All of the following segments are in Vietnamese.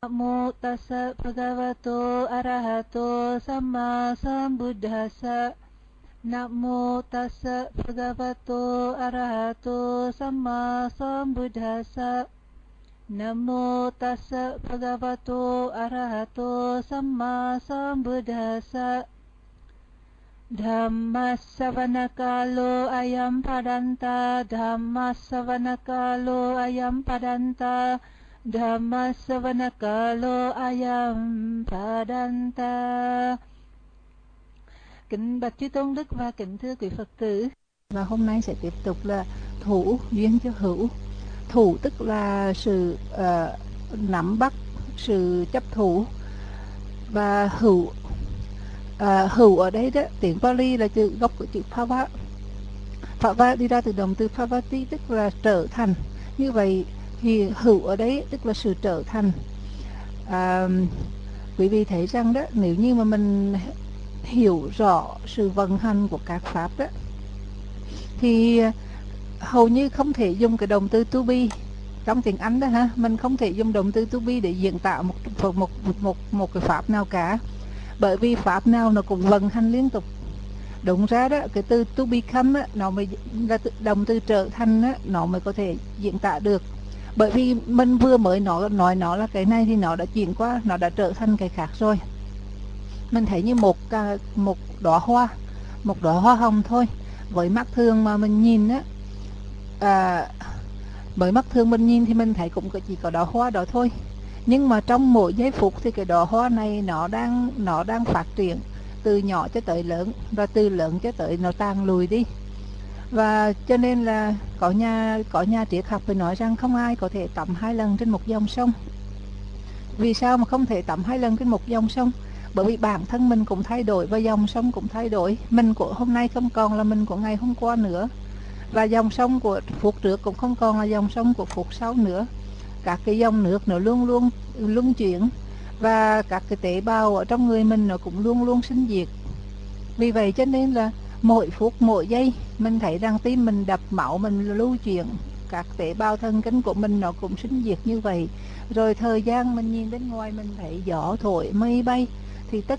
Namo tassa bhagavato arahato samma sambuddhassa. Namo tassa bhagavato arahato samma sambuddhassa. Namo tassa bhagavato arahato samma sambuddhassa. Dhammasavanakalo ayam padanta, Dhammasavanakalo ayam padanta, Dhammasavanakalo ayam padanta. Kính bạch Chư Tôn Đức và kính thưa quý Phật tử. Và hôm nay sẽ tiếp tục là thủ duyên cho hữu. Thủ tức là sự nắm bắt, sự chấp thủ. Và hữu hữu ở đây đó, tiếng Pali là từ gốc của chữ Phava. Phava đi ra từ động từ Phavati tức là trở thành. Như vậy thì hữu ở đấy tức là sự trở thành. Quý vị thấy rằng đó, nếu như mà mình hiểu rõ sự vận hành của các pháp đó, thì hầu như không thể dùng cái động từ to be trong tiếng Anh đó ha, mình không thể dùng động từ to be để diễn tả một cái pháp nào cả, bởi vì pháp nào nó cũng vận hành liên tục. Đúng ra đó, cái từ to become á, nó mới là động từ trở thành á, nó mới có thể diễn tả được. Bởi vì mình vừa mới nói nó là cái này thì nó đã chuyển qua, nó đã trở thành cái khác rồi. Mình thấy như một đóa hoa hồng thôi. Với mắt thường mà mình nhìn á, với mắt thường mình nhìn thì mình thấy cũng chỉ có đóa hoa đó thôi. Nhưng mà trong mỗi giây phút thì cái đóa hoa này nó đang phát triển từ nhỏ cho tới lớn, và từ lớn cho tới nó tàn lùi đi. Và cho nên là có nhà triết học phải nói rằng không ai có thể tắm 2 lần trên một dòng sông. Vì sao mà không thể tắm 2 lần trên một dòng sông? Bởi vì bản thân mình cũng thay đổi và dòng sông cũng thay đổi. Mình của hôm nay không còn là mình của ngày hôm qua nữa, và dòng sông của phút trước cũng không còn là dòng sông của phút sau nữa. Các cái dòng nước nó luôn luôn luân chuyển, và các cái tế bào ở trong người mình nó cũng luôn luôn sinh diệt. Vì vậy cho nên là mỗi phút mỗi giây mình thấy rằng tim mình đập, máu mình lưu chuyển, các tế bào thần kinh của mình nó cũng sinh diệt như vậy. Rồi thời gian mình nhìn bên ngoài mình thấy gió thổi mây bay, thì tất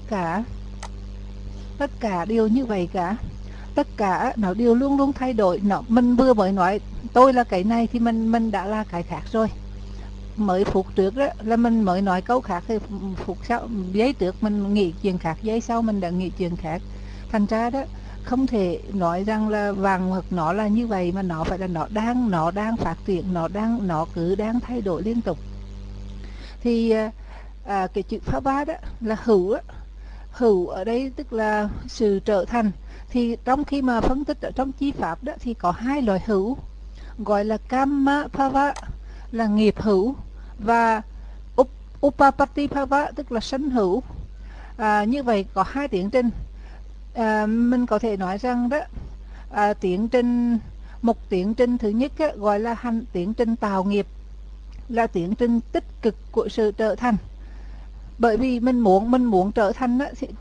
cả đều như vậy cả. Tất cả nó đều luôn luôn thay đổi. Mình vừa mới nói tôi là cái này thì mình đã là cái khác rồi. Mới phút trước đó là mình mới nói câu khác, thì phút sau, giây trước mình nghĩ chuyện khác, giây sau mình đã nghĩ chuyện khác. Thành ra đó, không thể nói rằng là vàng hoặc nó là như vậy, mà nó phải là nó đang phát triển, nó cứ đang thay đổi liên tục. Thì cái chữ pháp ba đó là hữu á. Hữu ở đây tức là sự trở thành. Thì trong khi mà phân tích ở trong chi pháp đó thì có 2 loại hữu, gọi là Kamma Phava là nghiệp hữu, và Upapati Phava tức là sanh hữu. Như vậy có 2 tiến trình. Mình có thể nói rằng đó, một tiến trình thứ nhất á, gọi là tiến trình tạo nghiệp, là tiến trình tích cực của sự trở thành. Bởi vì mình muốn trở thành á, thì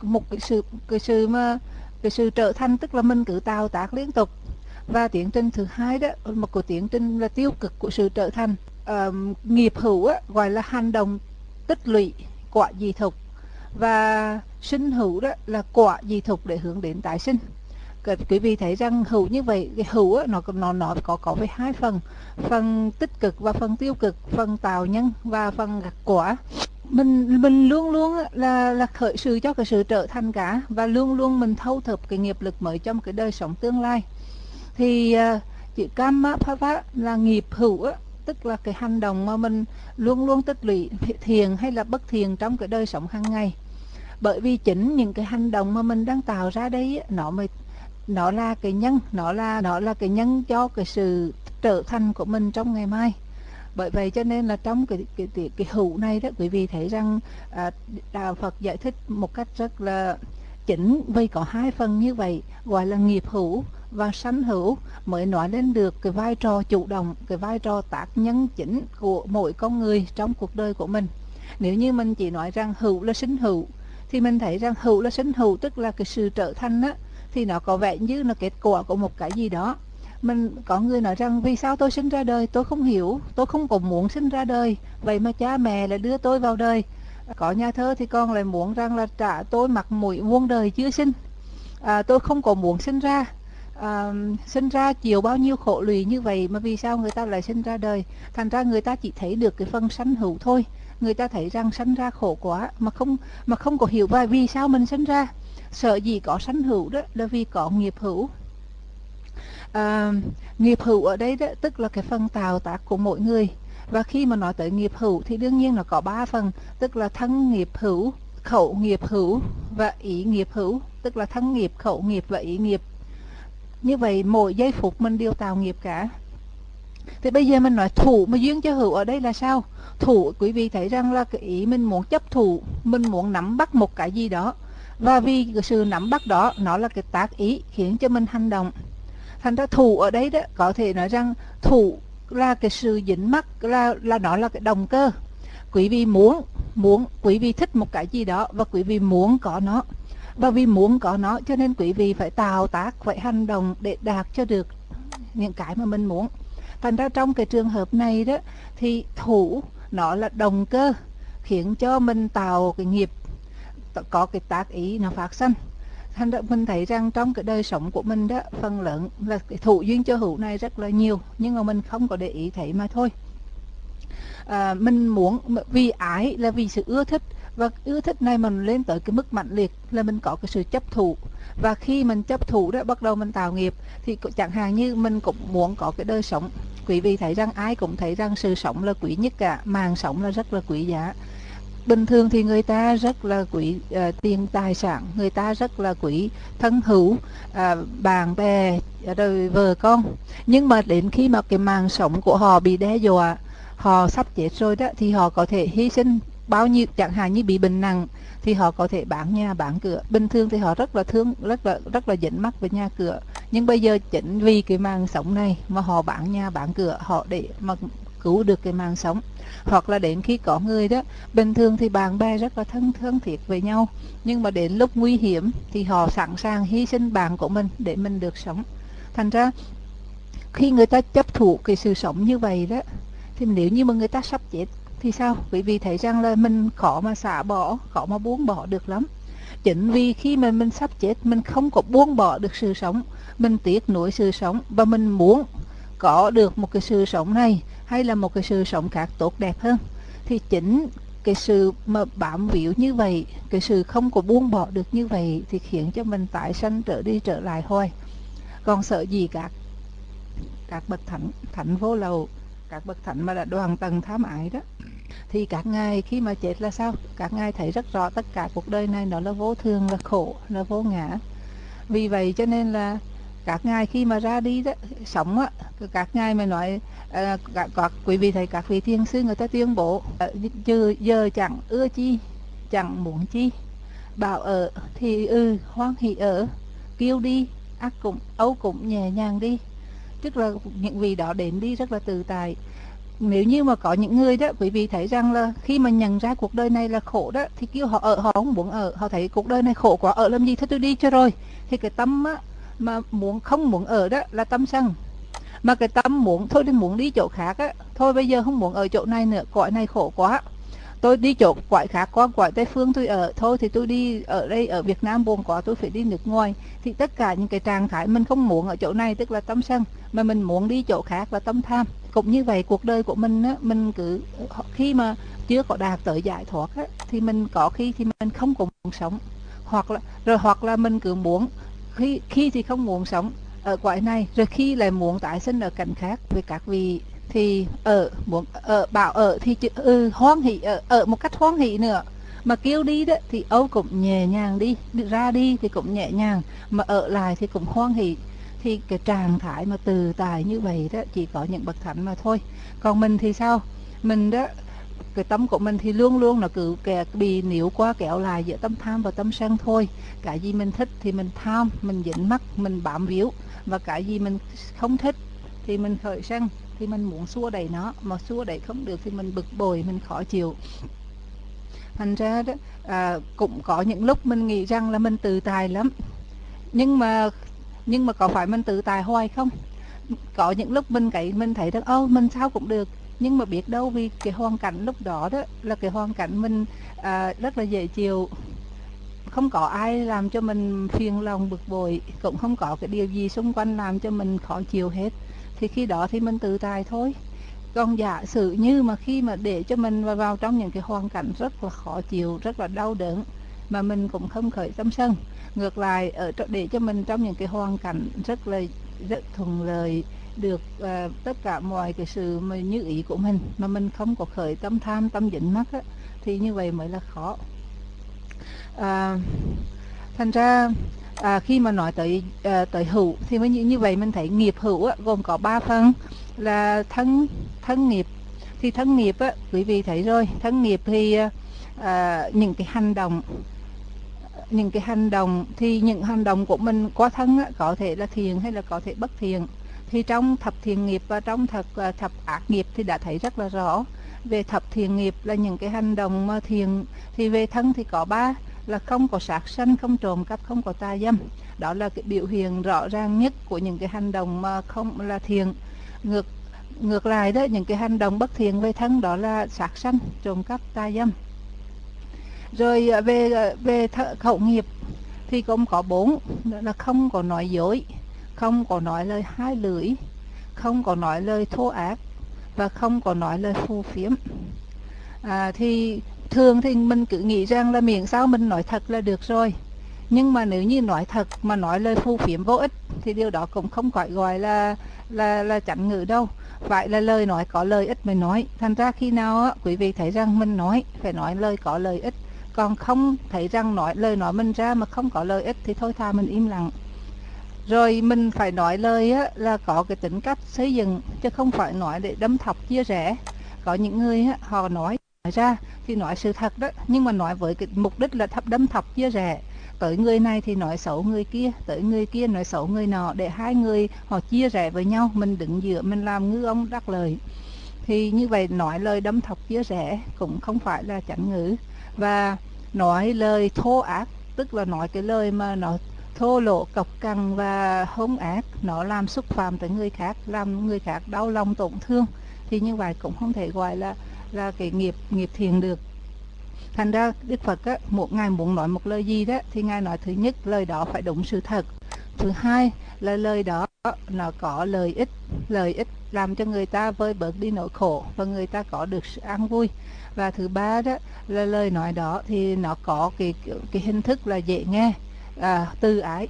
cái sự trở thành tức là mình cứ tạo tác liên tục. Và tiến trình thứ hai đó, một cái tiến trình là tiêu cực của sự trở thành. Nghiệp hữu á, gọi là hành động tích lũy quả dị thục, và sinh hữu đó là quả dị thục để hướng đến tái sinh. Quý vị thấy rằng hữu như vậy, cái hữu á, nó có với 2 phần, phần tích cực và phần tiêu cực, phần tạo nhân và phần gặt quả. Mình luôn luôn là khởi sự cho cái sự trở thành cả, và luôn luôn mình thâu thập cái nghiệp lực mới trong cái đời sống tương lai. Thì chữ Kamma Phava là nghiệp hữu á, tức là cái hành động mà mình luôn luôn tích lũy thiện hay là bất thiện trong cái đời sống hàng ngày. Bởi vì chính những cái hành động mà mình đang tạo ra đây á, nó là cái nhân, nó là cái nhân cho cái sự trở thành của mình trong ngày mai. Bởi vậy cho nên là trong cái hữu này đó, quý vị thấy rằng Đạo Phật giải thích một cách rất là chính, vì có 2 phần như vậy, gọi là nghiệp hữu và sanh hữu, mới nói lên được cái vai trò chủ động, cái vai trò tác nhân chính của mỗi con người trong cuộc đời của mình. Nếu như mình chỉ nói rằng hữu là sinh hữu, thì mình thấy rằng hữu là sinh hữu tức là cái sự trở thành á, thì nó có vẻ như là kết quả của một cái gì đó. Mình có người nói rằng vì sao tôi sinh ra đời, tôi không hiểu, tôi không có muốn sinh ra đời, vậy mà cha mẹ lại đưa tôi vào đời. Có nhà thơ thì con lại muốn rằng là trả tôi mặt mũi muôn đời chưa sinh. Tôi không có muốn sinh ra, sinh ra chịu bao nhiêu khổ lụy như vậy mà vì sao người ta lại sinh ra đời. Thành ra người ta chỉ thấy được cái phần sanh hữu thôi, người ta thấy rằng sinh ra khổ quá mà không có hiểu vì sao mình sinh ra. Sợ gì có sanh hữu đó là vì có nghiệp hữu. à, Nghiệp hữu ở đây đó tức là cái phần tạo tác của mỗi người. Và khi mà nói tới nghiệp hữu thì đương nhiên nó có 3 phần, tức là thân nghiệp hữu, khẩu nghiệp hữu và ý nghiệp hữu, tức là thân nghiệp, khẩu nghiệp và ý nghiệp. Như vậy mỗi giây phút mình đều tạo nghiệp cả. Thì bây giờ mình nói thủ mà duyên cho hữu ở đây là sao? Thủ, quý vị thấy rằng là cái ý mình muốn chấp thủ, mình muốn nắm bắt một cái gì đó, và vì cái sự nắm bắt đó nó là cái tác ý khiến cho mình hành động. Thành ra thủ ở đây đó có thể nói rằng thủ là cái sự dính mắc, là nó là cái động cơ. Quý vị muốn quý vị thích một cái gì đó và quý vị muốn có nó, và vì muốn có nó cho nên quý vị phải tạo tác, phải hành động để đạt cho được những cái mà mình muốn. Thành ra trong cái trường hợp này đó thì thủ nó là động cơ khiến cho mình tạo cái nghiệp, có cái tác ý nó phát sinh. Thành ra mình thấy rằng trong cái đời sống của mình đó, phần lớn là cái thủ duyên cho hữu này rất là nhiều, nhưng mà mình không có để ý thấy mà thôi. Mình muốn vì ái là vì sự ưa thích, và ưa thích này mình lên tới cái mức mạnh liệt là mình có cái sự chấp thủ. Và khi mình chấp thủ đó bắt đầu mình tạo nghiệp. Thì chẳng hạn như mình cũng muốn có cái đời sống, quý vị thấy rằng ai cũng thấy rằng sự sống là quý nhất cả, mạng sống là rất là quý giá. Bình thường thì người ta rất là quý tiền tài sản, người ta rất là quý thân hữu, bạn bè, rồi vợ con. Nhưng mà đến khi mà cái mạng sống của họ bị đe dọa, họ sắp chết rồi đó, thì họ có thể hy sinh bao nhiêu. Chẳng hạn như bị bệnh nặng thì họ có thể bán nhà bán cửa. Bình thường thì họ rất là thương, rất là dính mắc với nhà cửa, nhưng bây giờ chính vì cái mạng sống này mà họ bán nhà bán cửa, họ để mà cứu được cái mạng sống. Hoặc là đến khi có người đó, bình thường thì bạn bè rất là thân thiết với nhau, nhưng mà đến lúc nguy hiểm thì họ sẵn sàng hy sinh bạn của mình để mình được sống. Thành ra khi người ta chấp thủ cái sự sống như vậy đó, thì nếu như mà người ta sắp chết thì sao? Bởi vì thấy rằng là mình khó mà xả bỏ, khó mà buông bỏ được lắm. Chính vì khi mà mình sắp chết, mình không có buông bỏ được sự sống, mình tiếc nuối sự sống, và mình muốn có được một cái sự sống này hay là một cái sự sống khác tốt đẹp hơn. Thì chính cái sự mà bám víu như vậy, cái sự không có buông bỏ được như vậy thì khiến cho mình tái sanh trở đi trở lại hoài. Còn sợ gì các bậc thánh vô lậu, các bậc thánh mà đã đoàn tầng tham ái đó, thì các ngài khi mà chết là sao? Các ngài thấy rất rõ tất cả cuộc đời này nó là vô thường, là khổ, là vô ngã. Vì vậy cho nên là các ngài khi mà ra đi đó, sống á, các ngài mà nói, các quý vị thấy các vị thiền sư người ta tuyên bố giờ chẳng ưa chi, chẳng muốn chi, bảo ở thì hoan hỷ ở, kêu đi ác cũng âu cũng nhẹ nhàng đi. Tức là những vị đó đến đi rất là tự tại. Nếu như mà có những người đó, quý vị thấy rằng là khi mà nhận ra cuộc đời này là khổ đó, thì kêu họ ở, họ không muốn ở. Họ thấy cuộc đời này khổ quá, ở làm gì, thôi tôi đi cho rồi. Thì cái tâm á, mà không muốn ở đó là tâm sân. Mà cái tâm muốn, thôi đi muốn đi chỗ khác á, thôi bây giờ không muốn ở chỗ này nữa, cõi này khổ quá, tôi đi chỗ cõi khác, qua cõi Tây Phương tôi ở, thôi thì tôi đi ở đây, ở Việt Nam buồn quá, tôi phải đi nước ngoài. Thì tất cả những cái trạng thái mình không muốn ở chỗ này tức là tâm sân, mà mình muốn đi chỗ khác là tâm tham. Cũng như vậy, cuộc đời của mình á, mình cứ khi mà chưa có đạt tới giải thoát á, thì mình có khi thì mình không có muốn sống, hoặc là mình cứ muốn, khi thì không muốn sống ở cõi này, rồi khi lại muốn tái sinh ở cảnh khác. Với các vị thì muốn bảo ở thì hoan hỷ, ở một cách hoan hỷ nữa. Mà kêu đi đó thì âu cũng nhẹ nhàng đi, ra đi thì cũng nhẹ nhàng, mà ở lại thì cũng hoan hỷ. Thì cái trạng thái mà từ tài như vậy đó chỉ có những bậc thánh mà thôi. Còn mình thì sao? Mình đó, cái tâm của mình thì luôn luôn nó cứ bị níu qua kéo lại giữa tâm tham và tâm sân thôi. Cái gì mình thích thì mình tham, mình dính mắc, mình bám víu. Và cái gì mình không thích thì mình khởi sân, thì mình muốn xua đẩy nó, mà xua đẩy không được thì mình bực bội, mình khó chịu. Thành ra đó, cũng có những lúc mình nghĩ rằng là mình tự tài lắm, nhưng mà có phải mình tự tài hoài không? Có những lúc mình thấy rằng mình sao cũng được, nhưng mà biết đâu vì cái hoàn cảnh lúc đó đó là cái hoàn cảnh mình rất là dễ chịu, không có ai làm cho mình phiền lòng bực bội, cũng không có cái điều gì xung quanh làm cho mình khó chịu hết, thì khi đó thì mình tự tại thôi. Còn giả sử như mà khi mà để cho mình vào trong những cái hoàn cảnh rất là khó chịu, rất là đau đớn, mà mình cũng không khởi tâm sân, ngược lại để cho mình trong những cái hoàn cảnh rất thuận lợi, được tất cả mọi cái sự mà như ý của mình, mà mình không có khởi tâm tham tâm dính mắc á, thì như vậy mới là khó. à, Thành ra khi mà nói tới hữu thì mới như vậy mình thấy nghiệp hữu á, gồm có 3 phần là thân thân nghiệp. Thì thân nghiệp á, quý vị thấy rồi, thân nghiệp thì những cái hành động, thì những hành động của mình qua thân á, có thể là thiện hay là có thể bất thiện. Thì trong thập thiện nghiệp và trong thập ác nghiệp thì đã thấy rất là rõ. Về thập thiện nghiệp là những cái hành động mà thiện, thì về thân thì có 3 là không có sát sanh, không trộm cắp, không có tà dâm. Đó là cái biểu hiện rõ ràng nhất của những cái hành động mà không là thiện. Ngược lại đó, những cái hành động bất thiện về thân đó là sát sanh, trộm cắp, tà dâm. Rồi về khẩu nghiệp thì cũng có 4 là không có nói dối, không có nói lời hai lưỡi, không có nói lời thô ác, và không có nói lời phù phiếm. Thì thường thì mình cứ nghĩ rằng là miệng sao mình nói thật là được rồi, nhưng mà nếu như nói thật mà nói lời phù phiếm vô ích thì điều đó cũng không phải gọi là chánh ngữ đâu, phải là lời nói có lợi ích mới nói. Thành ra khi nào á, quý vị thấy rằng mình nói phải nói lời có lợi ích, còn không thấy rằng lời nói mình ra mà không có lợi ích thì thôi thà mình im lặng. Rồi mình phải nói lời á, là có cái tính cách xây dựng, chứ không phải nói để đâm thọc chia rẽ. Có những người á, họ nói ra thì nói sự thật đó, nhưng mà nói với cái mục đích là đâm thọc chia rẽ. Tới người này thì nói xấu người kia, tới người kia nói xấu người nọ, để hai người họ chia rẽ với nhau, mình đứng giữa mình làm ngư ông đắc lợi. Thì như vậy nói lời đâm thọc chia rẽ cũng không phải là chánh ngữ. Và nói lời thô ác, tức là nói cái lời mà nó thô lỗ, cộc cằn và hung ác, nó làm xúc phạm tới người khác, làm người khác đau lòng tổn thương, thì như vậy cũng không thể gọi là cái nghiệp thiện được. Thành ra Đức Phật á, Ngài muốn nói một lời gì đó thì Ngài nói thứ nhất lời đó phải đúng sự thật, thứ hai là lời đó nó có lợi ích làm cho người ta vơi bớt đi nỗi khổ và người ta có được sự an vui, và thứ ba đó là lời nói đó thì nó có cái hình thức là dễ nghe, từ ái.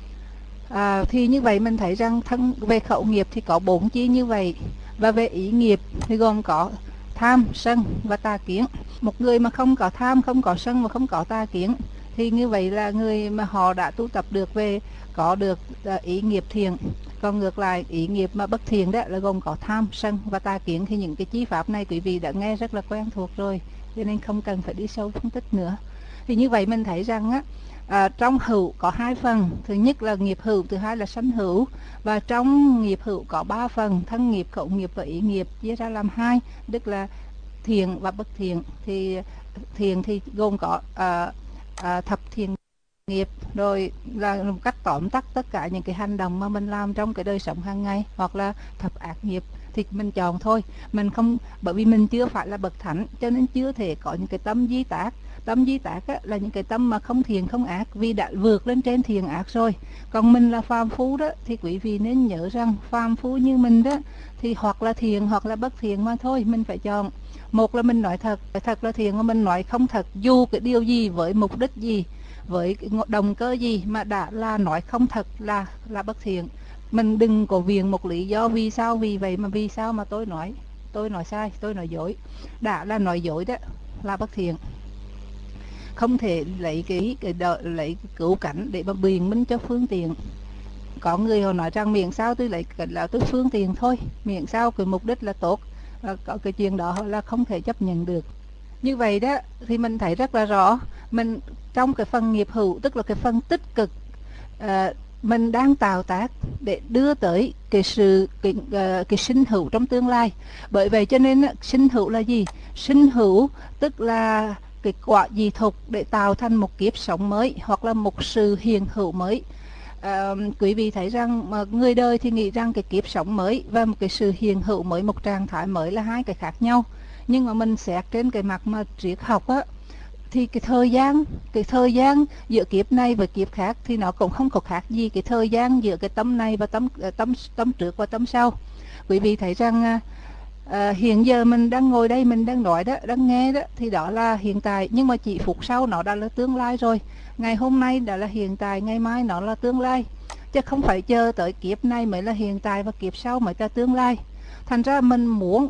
Thì như vậy mình thấy rằng về khẩu nghiệp thì có 4 chi như vậy, và về ý nghiệp thì gồm có tham, sân và tà kiến. Một người mà không có tham, không có sân và không có tà kiến thì như vậy là người mà họ đã tu tập được có được ý nghiệp thiện. Còn ngược lại, ý nghiệp mà bất thiện đó là gồm có tham, sân và tà kiến. Thì những cái chi pháp này quý vị đã nghe rất là quen thuộc rồi, cho nên không cần phải đi sâu phân tích nữa. Thì như vậy mình thấy rằng á, trong hữu có 2 phần, thứ nhất là nghiệp hữu, thứ hai là sanh hữu. Và trong nghiệp hữu có 3 phần, thân nghiệp, khẩu nghiệp và ý nghiệp, chia ra làm 2, tức là thiện và bất thiện. Thì thiện thì gồm có thập thiện nghiệp, rồi là một cách tóm tắt tất cả những cái hành động mà mình làm trong cái đời sống hàng ngày, hoặc là thập ác nghiệp thì mình chọn thôi. Mình không, bởi vì mình chưa phải là bậc thánh cho nên chưa thể có những cái tâm di tác. Tâm di tác á, là những cái tâm mà không thiện không ác, vì đã vượt lên trên thiện ác rồi. Còn mình là phàm phu đó, thì quý vị nên nhớ rằng phàm phu như mình đó thì hoặc là thiện hoặc là bất thiện mà thôi. Mình phải chọn, một là mình nói thật là thiện, mà mình nói không thật dù cái điều gì, với mục đích gì, với cái động cơ gì mà đã là nói không thật là bất thiện. Mình đừng có viện một lý do vì sao, vì vậy mà vì sao mà tôi nói sai, tôi nói dối. Đã là nói dối đó là bất thiện. Không thể lấy lấy cái cứu cảnh để mà biện minh cho phương tiện. Có người họ nói rằng miệng sao tôi lấy cái là tôi phương tiện thôi, miệng sao cái mục đích là tốt, có cái chuyện đó là không thể chấp nhận được. Như vậy đó thì mình thấy rất là rõ, mình trong cái phần nghiệp hữu, tức là cái phần tích cực, mình đang tạo tác để đưa tới cái sinh hữu trong tương lai. Bởi vậy cho nên sinh hữu là gì? Sinh hữu tức là cái quả dị thục để tạo thành một kiếp sống mới, hoặc là một sự hiện hữu mới. Quý vị thấy rằng mà người đời thì nghĩ rằng cái kiếp sống mới và một cái sự hiện hữu mới, một trạng thái mới là hai cái khác nhau. Nhưng mà mình xét trên cái mặt mà triết học á, thì cái thời gian giữa kiếp này và kiếp khác thì nó cũng không có khác gì cái thời gian giữa cái tâm này và tâm trước và tâm sau. Quý vị thấy rằng hiện giờ mình đang ngồi đây, mình đang nói đó, đang nghe đó, thì đó là hiện tại, nhưng mà chỉ phút sau nó đã là tương lai rồi. Ngày hôm nay đã là hiện tại, ngày mai nó là tương lai, chứ không phải chờ tới kiếp này mới là hiện tại và kiếp sau mới là tương lai. Thành ra mình muốn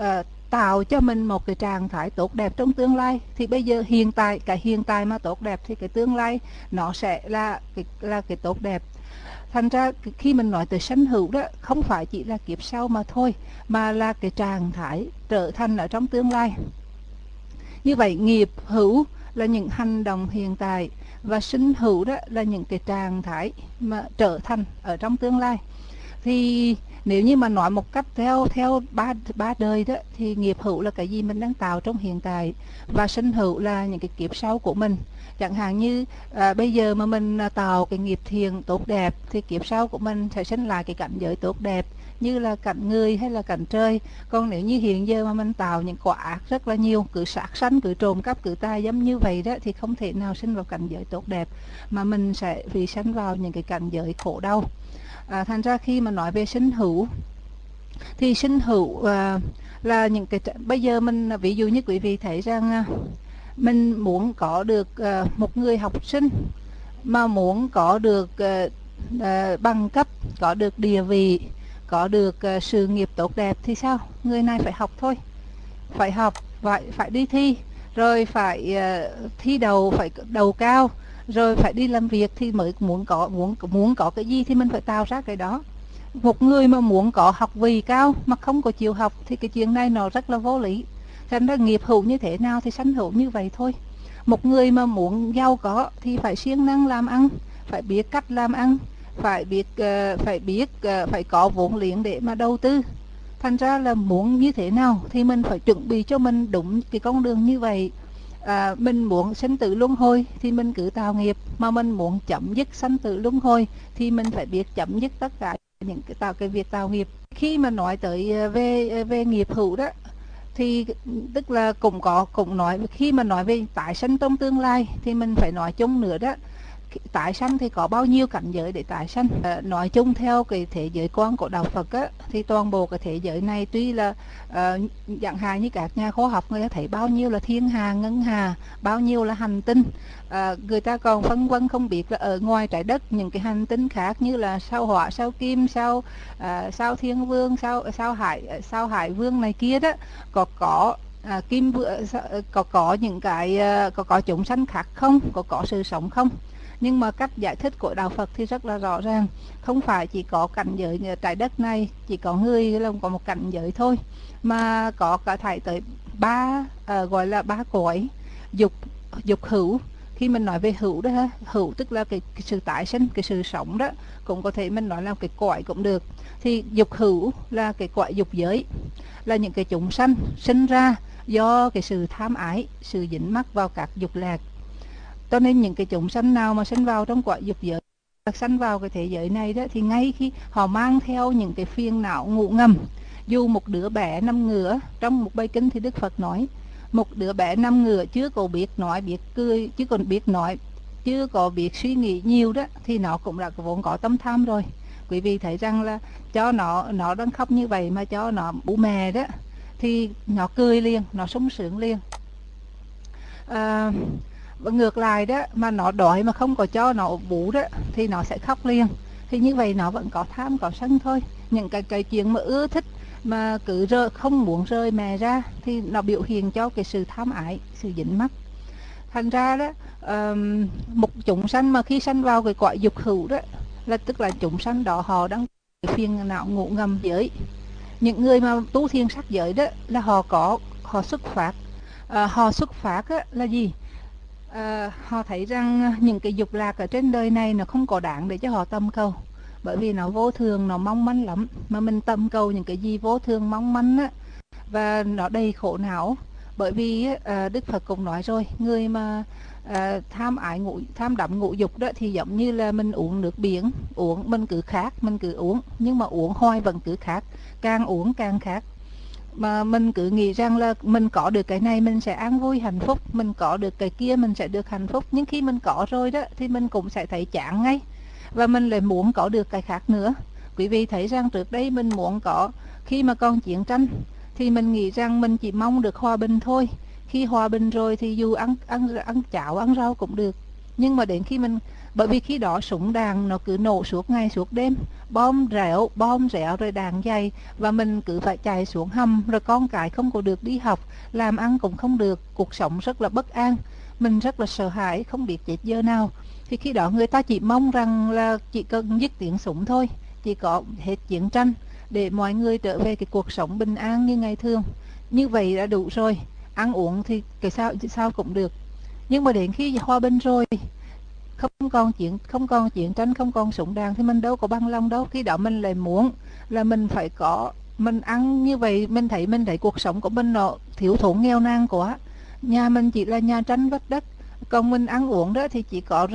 tạo cho mình một cái trạng thái tốt đẹp trong tương lai, thì bây giờ cái hiện tại mà tốt đẹp thì cái tương lai nó sẽ là cái tốt đẹp. Thành ra khi mình nói tới sanh hữu đó, không phải chỉ là kiếp sau mà thôi, mà là cái trạng thái trở thành ở trong tương lai. Như vậy nghiệp hữu là những hành động hiện tại, và sinh hữu đó là những cái trạng thái mà trở thành ở trong tương lai. Thì nếu như mà nói một cách theo ba đời đó, thì nghiệp hữu là cái gì mình đang tạo trong hiện tại, và sinh hữu là những cái kiếp sau của mình. Chẳng hạn như bây giờ mà mình tạo cái nghiệp thiện tốt đẹp, thì kiếp sau của mình sẽ sinh lại cái cảnh giới tốt đẹp, như là cảnh người hay là cảnh trời. Còn nếu như hiện giờ mà mình tạo những quả ác rất là nhiều, cứ sát sanh, cứ trộm cắp, cứ tà dâm như vậy đó, thì không thể nào sinh vào cảnh giới tốt đẹp, mà mình sẽ bị sinh vào những cái cảnh giới khổ đau. Thành ra khi mà nói về sinh hữu, thì sinh hữu là những cái, bây giờ mình ví dụ như quý vị thấy rằng mình muốn có được một người học sinh mà muốn có được bằng cấp, có được địa vị, có được sự nghiệp tốt đẹp, thì sao? Người này phải học thôi, phải học, phải đi thi, rồi phải thi đầu, phải đầu cao, rồi phải đi làm việc, thì mới muốn có cái gì thì mình phải tạo ra cái đó. Một người mà muốn có học vị cao mà không có chịu học thì cái chuyện này nó rất là vô lý. Thành ra nghiệp hữu như thế nào thì sanh hữu như vậy thôi. Một người mà muốn giàu có thì phải siêng năng làm ăn, phải biết cách làm ăn, phải có vốn liếng để mà đầu tư. Thành ra là muốn như thế nào thì mình phải chuẩn bị cho mình đúng cái con đường như vậy. Mình muốn sinh tử luân hồi thì mình cứ tạo nghiệp, mà mình muốn chấm dứt sinh tử luân hồi thì mình phải biết chấm dứt tất cả những cái việc tạo nghiệp. Khi mà nói tới về nghiệp hữu đó, thì tức là cũng nói, khi mà nói về tái sanh trong tương lai thì mình phải nói chung nữa đó. Tái sanh thì có bao nhiêu cảnh giới để tái sanh? Nói chung theo cái thế giới quan của đạo Phật á, thì toàn bộ cái thế giới này tuy là chẳng hạn như các nhà khoa học người ta thấy bao nhiêu là thiên hà, ngân hà, bao nhiêu là hành tinh, người ta còn phân vân không biết là ở ngoài trái đất những cái hành tinh khác như là sao Hỏa, sao Kim, sao Thiên Vương, sao Hải Vương này kia đó, có kim có những cái có chúng sanh khác không, có sự sống không. Nhưng mà cách giải thích của đạo Phật thì rất là rõ ràng, không phải chỉ có cảnh giới trái đất này, chỉ có người là có một cảnh giới thôi, mà có cả thảy tới gọi là ba cõi dục hữu. Khi mình nói về hữu đó ha, hữu tức là cái sự tái sinh, cái sự sống đó, cũng có thể mình nói là cái cõi cũng được. Thì dục hữu là cái cõi dục giới, là những cái chúng sanh sinh ra do cái sự tham ái, sự dính mắc vào các dục lạc. Cho nên những cái chúng sanh nào mà sinh vào trong quả dục giới, sanh vào cái thế giới này đó, thì ngay khi họ mang theo những cái phiền não ngủ ngầm. Dù một đứa bé nằm ngửa, trong một bài kinh thì Đức Phật nói, một đứa bé nằm ngửa chưa có biết nói, biết cười, chứ còn biết nói, chưa có biết suy nghĩ nhiều đó, thì nó cũng đã vốn có tâm tham rồi. Quý vị thấy rằng là cho nó đang khóc như vậy mà cho nó bú mè đó, thì nó cười liền, nó sung sướng liền. Và ngược lại đó, mà nó đói mà không có cho nó bú đó thì nó sẽ khóc liền. Thì như vậy nó vẫn có tham, có sân thôi. Những cái chuyện mà ưa thích mà cứ không muốn rời mẹ ra thì nó biểu hiện cho cái sự tham ái, sự dính mắc. Thành ra đó, một chúng sanh mà khi sanh vào cái cõi dục hữu đó, là tức là chúng sanh đó họ đang cái phiền não ngủ ngầm giới. Những người mà tu thiền sắc giới đó là họ xuất phát là gì? Họ thấy rằng những cái dục lạc ở trên đời này nó không có đáng để cho họ tâm cầu, bởi vì nó vô thường, nó mong manh lắm. Mà mình tâm cầu những cái gì vô thường mong manh á, và nó đầy khổ não, Bởi vì Đức Phật cũng nói rồi, người mà tham đắm ngũ dục đó thì giống như là mình uống nước biển, uống mình cứ khát mình cứ uống, nhưng mà uống hoài vẫn cứ khát, càng uống càng khát. Mà mình cứ nghĩ rằng là mình có được cái này mình sẽ an vui hạnh phúc, mình có được cái kia mình sẽ được hạnh phúc, nhưng khi mình có rồi đó thì mình cũng sẽ thấy chán ngay, và mình lại muốn có được cái khác nữa. Quý vị thấy rằng trước đây mình muốn có, khi mà còn chiến tranh thì mình nghĩ rằng mình chỉ mong được hòa bình thôi. Khi hòa bình rồi thì dù ăn cháo ăn rau cũng được. Nhưng mà đến khi mình, bởi vì khi đó súng đạn nó cứ nổ suốt ngày suốt đêm, bom rẻo rồi đạn dày, và mình cứ phải chạy xuống hầm, rồi con cái không có được đi học, làm ăn cũng không được, cuộc sống rất là bất an, mình rất là sợ hãi, không biết chết giờ nào. Thì khi đó người ta chỉ mong rằng là chỉ cần dứt tiếng súng thôi, chỉ có hết chiến tranh để mọi người trở về cái cuộc sống bình an như ngày thường. Như vậy đã đủ rồi, ăn uống thì cái sao cũng được. Nhưng mà đến khi hòa bình rồi, không còn chiến tranh, không còn súng đạn, thì mình đâu có bằng lòng đâu. Khi đó mình lại muốn là mình phải có, mình ăn như vậy, mình thấy cuộc sống của mình nó thiếu thốn nghèo nàn quá. Nhà mình chỉ là nhà tranh vách đất, còn mình ăn uống đó thì chỉ có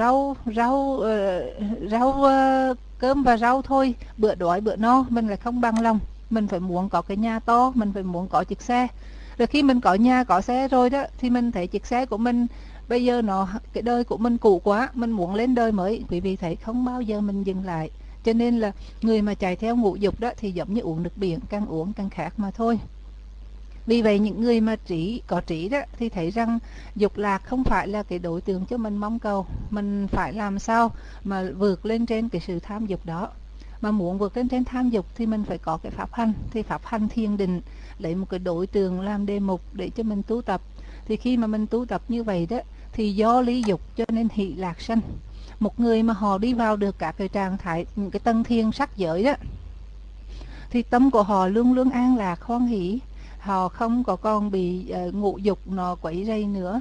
cơm và rau thôi, bữa đói bữa no. Mình lại không bằng lòng, mình phải muốn có cái nhà to, mình phải muốn có chiếc xe. Rồi khi mình có nhà có xe rồi đó thì mình thấy chiếc xe của mình bây giờ cái đời của mình cũ quá, mình muốn lên đời mới. Quý vị thấy không bao giờ mình dừng lại. Cho nên là người mà chạy theo ngũ dục đó thì giống như uống nước biển, càng uống càng khát mà thôi. Vì vậy những người mà có trí đó thì thấy rằng dục lạc không phải là cái đối tượng cho mình mong cầu. Mình phải làm sao mà vượt lên trên cái sự tham dục đó. Mà muốn vượt lên trên tham dục thì mình phải có cái pháp hành. Thì pháp hành thiền định, lấy một cái đối tượng làm đề mục để cho mình tu tập. Thì khi mà mình tu tập như vậy đó thì do lý dục cho nên hỷ lạc sanh. Một người mà họ đi vào được các cái trạng thái, những cái tầng thiền sắc giới đó, thì tâm của họ luôn luôn an lạc hoan hỷ, họ không có còn bị ngũ dục nó quấy rầy nữa.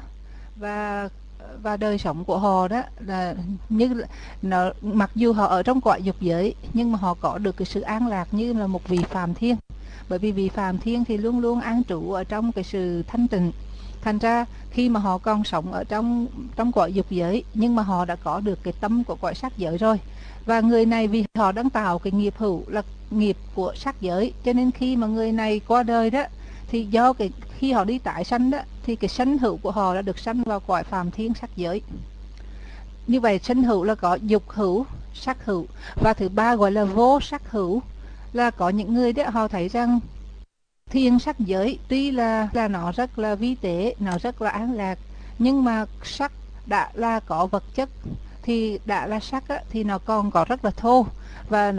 Và đời sống của họ đó là như nó, mặc dù họ ở trong cõi dục giới nhưng mà họ có được cái sự an lạc như là một vị phàm thiên. Bởi vì vị phàm thiên thì luôn luôn an trú ở trong cái sự thanh tịnh. Thành ra khi mà họ còn sống ở trong cõi dục giới nhưng mà họ đã có được cái tâm của cõi sắc giới rồi. Và người này vì họ đang tạo cái nghiệp hữu là nghiệp của sắc giới, cho nên khi mà người này qua đời đó thì do khi họ đi tái sanh đó thì cái sanh hữu của họ đã được sanh vào cõi phàm thiên sắc giới. Như vậy sanh hữu là có dục hữu, sắc hữu, và thứ ba gọi là vô sắc hữu, là có những người đó họ thấy rằng thiên sắc giới tuy là nó rất là vi tế, nó rất là an lạc, nhưng mà sắc đã là có vật chất thì đã là sắc á, thì nó còn có rất là thô, và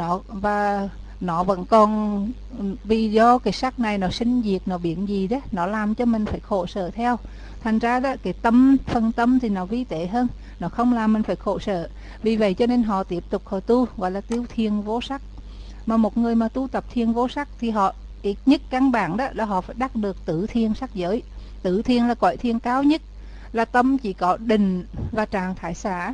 nó vẫn còn, vì do cái sắc này nó sinh diệt, nó biến gì đó, nó làm cho mình phải khổ sở theo. Thành ra đó cái phần tâm thì nó vi tế hơn, nó không làm mình phải khổ sở. Vì vậy cho nên họ tiếp tục họ tu, gọi là tu thiền vô sắc. Mà một người mà tu tập thiền vô sắc thì họ ít nhất căn bản đó là họ phải đắc được tứ thiền sắc giới. Tứ thiền là cõi thiền cao nhất, là tâm chỉ có định và trạng thái xả.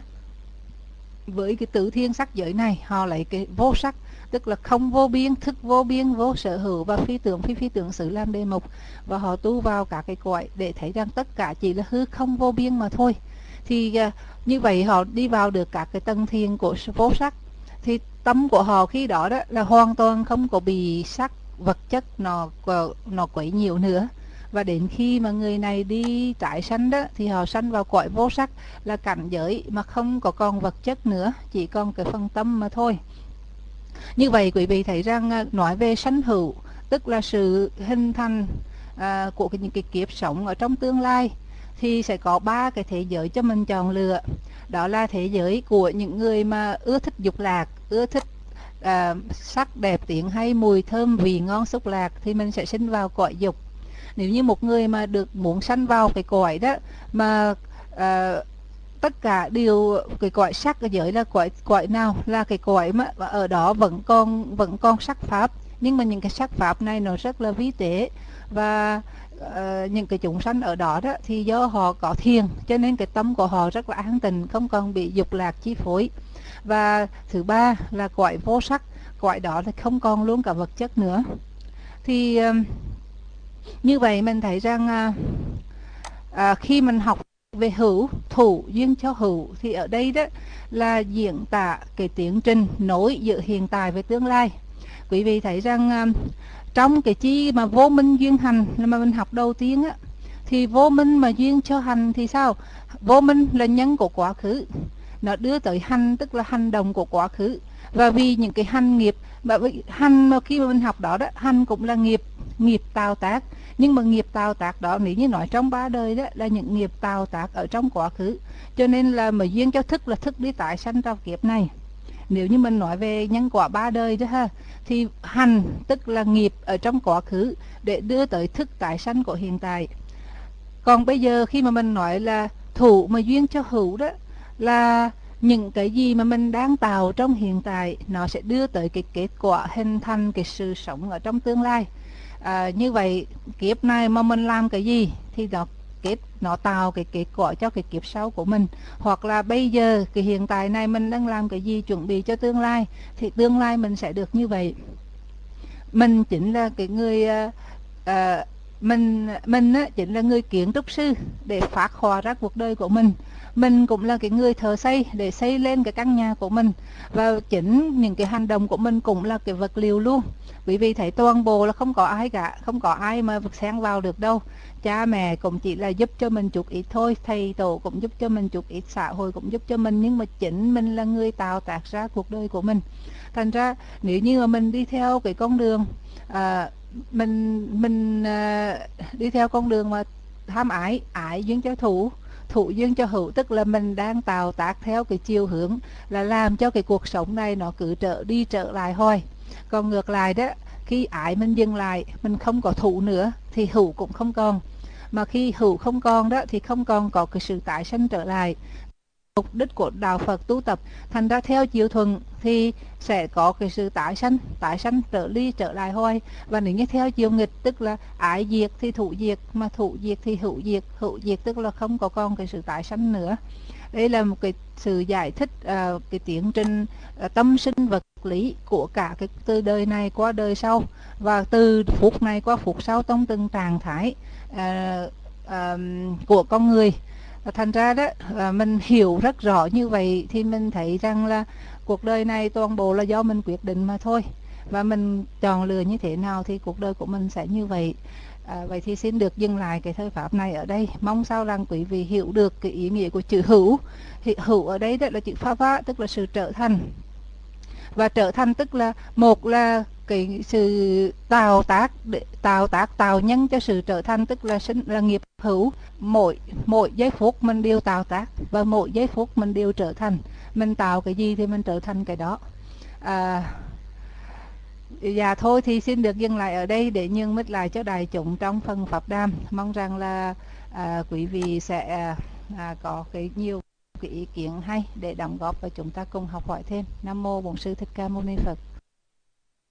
Với cái tứ thiên sắc giới này họ lấy cái vô sắc, tức là không vô biên, thức vô biên, vô sở hữu và phi tưởng phi tưởng xứ làm đề mục, và họ tu vào cả cái cõi để thấy rằng tất cả chỉ là hư không vô biên mà thôi. Thì như vậy họ đi vào được các cái tầng thiền của vô sắc, thì tâm của họ khi đó đó là hoàn toàn không có bị sắc vật chất nó quấy nhiều nữa. Và đến khi mà người này đi tái sanh đó thì họ sanh vào cõi vô sắc, là cảnh giới mà không có còn vật chất nữa, chỉ còn cái phần tâm mà thôi. Như vậy quý vị thấy rằng nói về sanh hữu, tức là sự hình thành của những cái kiếp sống ở trong tương lai, thì sẽ có ba cái thế giới cho mình chọn lựa. Đó là thế giới của những người mà ưa thích dục lạc, ưa thích sắc đẹp tiếng hay, mùi thơm vị ngon xúc lạc, thì mình sẽ sinh vào cõi dục. Nếu như một người mà được muốn sanh vào cái cõi đó mà tất cả đều cái cõi sắc ở giới là cõi nào, là cái cõi mà ở đó vẫn còn sắc pháp, nhưng mà những cái sắc pháp này nó rất là vi tế, và những cái chúng sanh ở đó đó thì do họ có thiền cho nên cái tâm của họ rất là an tịnh, không còn bị dục lạc chi phối. Và thứ ba là cõi vô sắc, cõi đó là không còn luôn cả vật chất nữa. Thì Như vậy mình thấy rằng khi mình học về hữu thủ duyên cho hữu thì ở đây đó là diễn tả cái tiến trình nối giữa hiện tại với tương lai. Quý vị thấy rằng trong cái chi mà vô minh duyên hành mà mình học đầu tiên á, thì vô minh mà duyên cho hành thì sao? Vô minh là nhân của quá khứ, nó đưa tới hành tức là hành động của quá khứ. Và vì những cái hành nghiệp mà hành mà khi mà mình học đó đó, hành cũng là nghiệp, nghiệp tạo tác. Nhưng mà nghiệp tạo tác đó nếu như nói trong ba đời đó là những nghiệp tạo tác ở trong quá khứ, cho nên là mà duyên cho thức là thức đi tái sanh trong kiếp này. Nếu như mình nói về nhân quả ba đời đó ha, thì hành tức là nghiệp ở trong quá khứ để đưa tới thức tái sanh của hiện tại. Còn bây giờ khi mà mình nói là thủ mà duyên cho hữu đó, là những cái gì mà mình đang tạo trong hiện tại nó sẽ đưa tới cái kết quả hình thành cái sự sống ở trong tương lai. Như vậy kiếp này mà mình làm cái gì thì nó tạo cái kết quả cho cái kiếp sau của mình. Hoặc là bây giờ cái hiện tại này mình đang làm cái gì chuẩn bị cho tương lai thì tương lai mình sẽ được như vậy. Mình chính là cái người à, mình á, chính là người kiến trúc sư để phác họa ra cuộc đời của mình. Mình cũng là cái người thợ xây để xây lên cái căn nhà của mình. Và chính những cái hành động của mình cũng là cái vật liệu luôn. Bởi vì thấy toàn bộ là không có ai cả, không có ai mà xen vào được đâu. Cha mẹ cũng chỉ là giúp cho mình chút ít thôi, thầy tổ cũng giúp cho mình chút ít, xã hội cũng giúp cho mình, nhưng mà chính mình là người tạo tác ra cuộc đời của mình. Thành ra nếu như mà mình đi theo cái con đường mình đi theo con đường mà tham ái, ái duyên cho thủ, thủ duyên cho hữu, tức là mình đang tạo tác theo cái chiều hướng là làm cho cái cuộc sống này nó cứ trở đi trở lại hoài. Còn ngược lại đó, khi ái mình dừng lại, mình không có thủ nữa thì hữu cũng không còn. Mà khi hữu không còn đó thì không còn có cái sự tái sanh trở lại. Mục đích của đạo Phật tu tập, thành ra theo chiều thuận thì sẽ có cái sự tái sanh trở đi trở lại hoài. Và nếu như theo chiều nghịch tức là ái diệt thì thủ diệt, mà thủ diệt thì hữu diệt tức là không có còn cái sự tái sanh nữa. Đây là một cái sự giải thích cái tiến trình tâm sinh vật lý của cả cái từ đời này qua đời sau, và từ phút này qua phút sau trong từng trạng thái của con người. Thành ra đó mình hiểu rất rõ như vậy thì mình thấy rằng là cuộc đời này toàn bộ là do mình quyết định mà thôi. Và mình chọn lựa như thế nào thì cuộc đời của mình sẽ như vậy. Vậy thì xin được dừng lại cái thời pháp này ở đây. Mong sao rằng quý vị hiểu được cái ý nghĩa của chữ hữu. Thì hữu ở đây đó là chữ pha vá, tức là sự trở thành. Và trở thành tức là một là cái sự tạo tác, để tạo nhân cho sự trở thành, tức là là nghiệp hữu. Mỗi giây phút mình đều tạo tác và mỗi giây phút mình đều trở thành. Mình tạo cái gì thì mình trở thành cái đó. Dạ thôi thì xin được dừng lại ở đây để nhường mic lại cho đại chúng trong phần pháp đàm. Mong rằng là quý vị sẽ có nhiều cái ý kiến hay để đóng góp và chúng ta cùng học hỏi thêm. Nam mô Bổn Sư Thích Ca Mâu Ni Phật.